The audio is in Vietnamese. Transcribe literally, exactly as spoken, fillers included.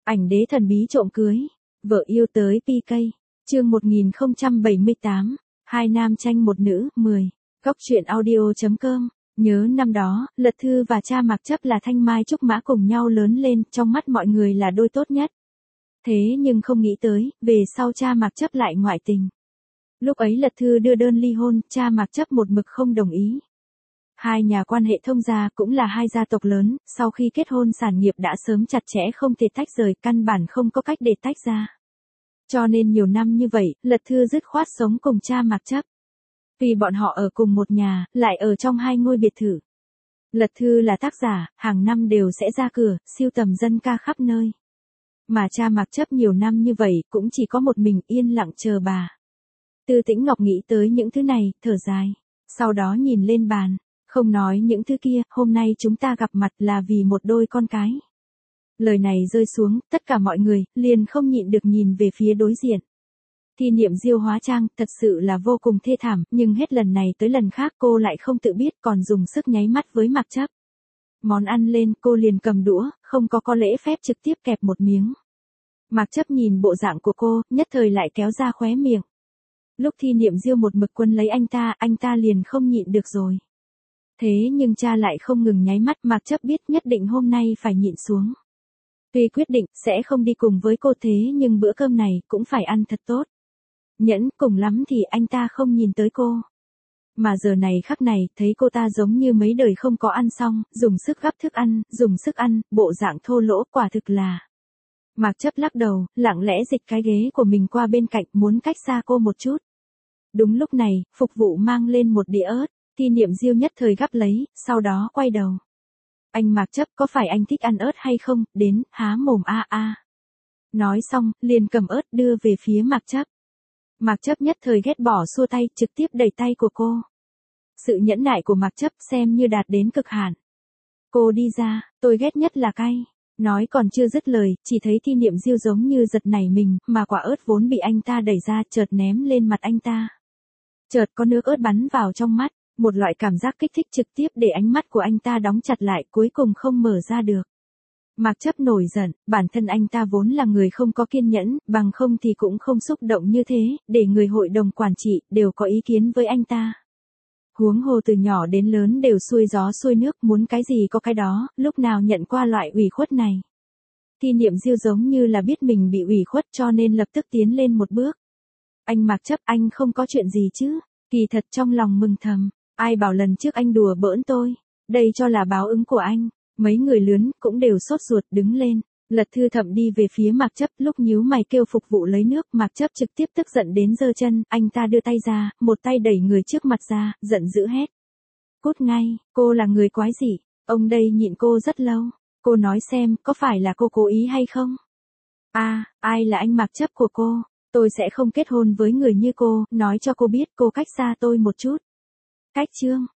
Ảnh đế thần bí trộm cưới, vợ yêu tới pê ca. Chương một nghìn không trăm bảy mươi tám, hai nam tranh một nữ, mười. Góc truyện audio chấm com. Nhớ năm đó, Lật Thư và cha Mạc Chấp là thanh mai trúc mã cùng nhau lớn lên, trong mắt mọi người là đôi tốt nhất. Thế nhưng không nghĩ tới, về sau cha Mạc Chấp lại ngoại tình. Lúc ấy Lật Thư đưa đơn ly hôn, cha Mạc Chấp một mực không đồng ý. Hai nhà quan hệ thông gia cũng là hai gia tộc lớn, sau khi kết hôn sản nghiệp đã sớm chặt chẽ không thể tách rời, căn bản không có cách để tách ra. Cho nên nhiều năm như vậy, Lật Thư dứt khoát sống cùng cha Mạc Chấp. Vì bọn họ ở cùng một nhà, lại ở trong hai ngôi biệt thự. Lật Thư là tác giả, hàng năm đều sẽ ra cửa, siêu tầm dân ca khắp nơi. Mà cha Mạc Chấp nhiều năm như vậy, cũng chỉ có một mình yên lặng chờ bà. Tư Tĩnh Ngọc nghĩ tới những thứ này, thở dài. Sau đó nhìn lên bàn. Không nói những thứ kia, hôm nay chúng ta gặp mặt là vì một đôi con cái. Lời này rơi xuống, tất cả mọi người, liền không nhịn được nhìn về phía đối diện. Thi Niệm Diêu hóa trang, thật sự là vô cùng thê thảm, nhưng hết lần này tới lần khác cô lại không tự biết còn dùng sức nháy mắt với Mạc Chấp. Món ăn lên, cô liền cầm đũa, không có có lễ phép trực tiếp kẹp một miếng. Mạc Chấp nhìn bộ dạng của cô, nhất thời lại kéo ra khóe miệng. Lúc Thi Niệm Diêu một mực quân lấy anh ta, anh ta liền không nhịn được rồi. Thế nhưng cha lại không ngừng nháy mắt, Mạc Chấp biết nhất định hôm nay phải nhịn xuống. Tuy quyết định sẽ không đi cùng với cô thế nhưng bữa cơm này cũng phải ăn thật tốt. Nhẫn, cùng lắm thì anh ta không nhìn tới cô. Mà giờ này khắc này, thấy cô ta giống như mấy đời không có ăn xong, dùng sức gắp thức ăn, dùng sức ăn, bộ dạng thô lỗ quả thực là. Mạc Chấp lắc đầu, lặng lẽ dịch cái ghế của mình qua bên cạnh, muốn cách xa cô một chút. Đúng lúc này, phục vụ mang lên một đĩa ớt. Thi Niệm Diêu nhất thời gắp lấy, sau đó quay đầu. Anh Mạc Chấp, có phải anh thích ăn ớt hay không, đến, há mồm a a. Nói xong, liền cầm ớt đưa về phía Mạc Chấp. Mạc Chấp nhất thời ghét bỏ xua tay, trực tiếp đẩy tay của cô. Sự nhẫn nại của Mạc Chấp xem như đạt đến cực hạn. Cô đi ra, tôi ghét nhất là cay. Nói còn chưa dứt lời, chỉ thấy Thi Niệm Diêu giống như giật nảy mình, mà quả ớt vốn bị anh ta đẩy ra chợt ném lên mặt anh ta. Chợt có nước ớt bắn vào trong mắt. Một loại cảm giác kích thích trực tiếp để ánh mắt của anh ta đóng chặt lại, cuối cùng không mở ra được. Mạc Chấp nổi giận, bản thân anh ta vốn là người không có kiên nhẫn, bằng không thì cũng không xúc động như thế, để người hội đồng quản trị đều có ý kiến với anh ta. Huống hồ từ nhỏ đến lớn đều xuôi gió xuôi nước, muốn cái gì có cái đó, lúc nào nhận qua loại ủy khuất này. Thi Niệm Diêu giống như là biết mình bị ủy khuất cho nên lập tức tiến lên một bước. Anh Mạc Chấp, anh không có chuyện gì chứ? Kỳ thật trong lòng mừng thầm. Ai bảo lần trước anh đùa bỡn tôi, đây cho là báo ứng của anh. Mấy người lớn cũng đều sốt ruột đứng lên. Lật Thư Thậm đi về phía Mạc Chấp, lúc nhíu mày kêu phục vụ lấy nước, Mạc Chấp trực tiếp tức giận đến giơ chân, anh ta đưa tay ra, một tay đẩy người trước mặt ra, giận dữ hét. Cút ngay, cô là người quái gì, ông đây nhịn cô rất lâu, cô nói xem, có phải là cô cố ý hay không? A, à, ai là anh Mạc Chấp của cô? Tôi sẽ không kết hôn với người như cô, nói cho cô biết cô cách xa tôi một chút. Cách chương,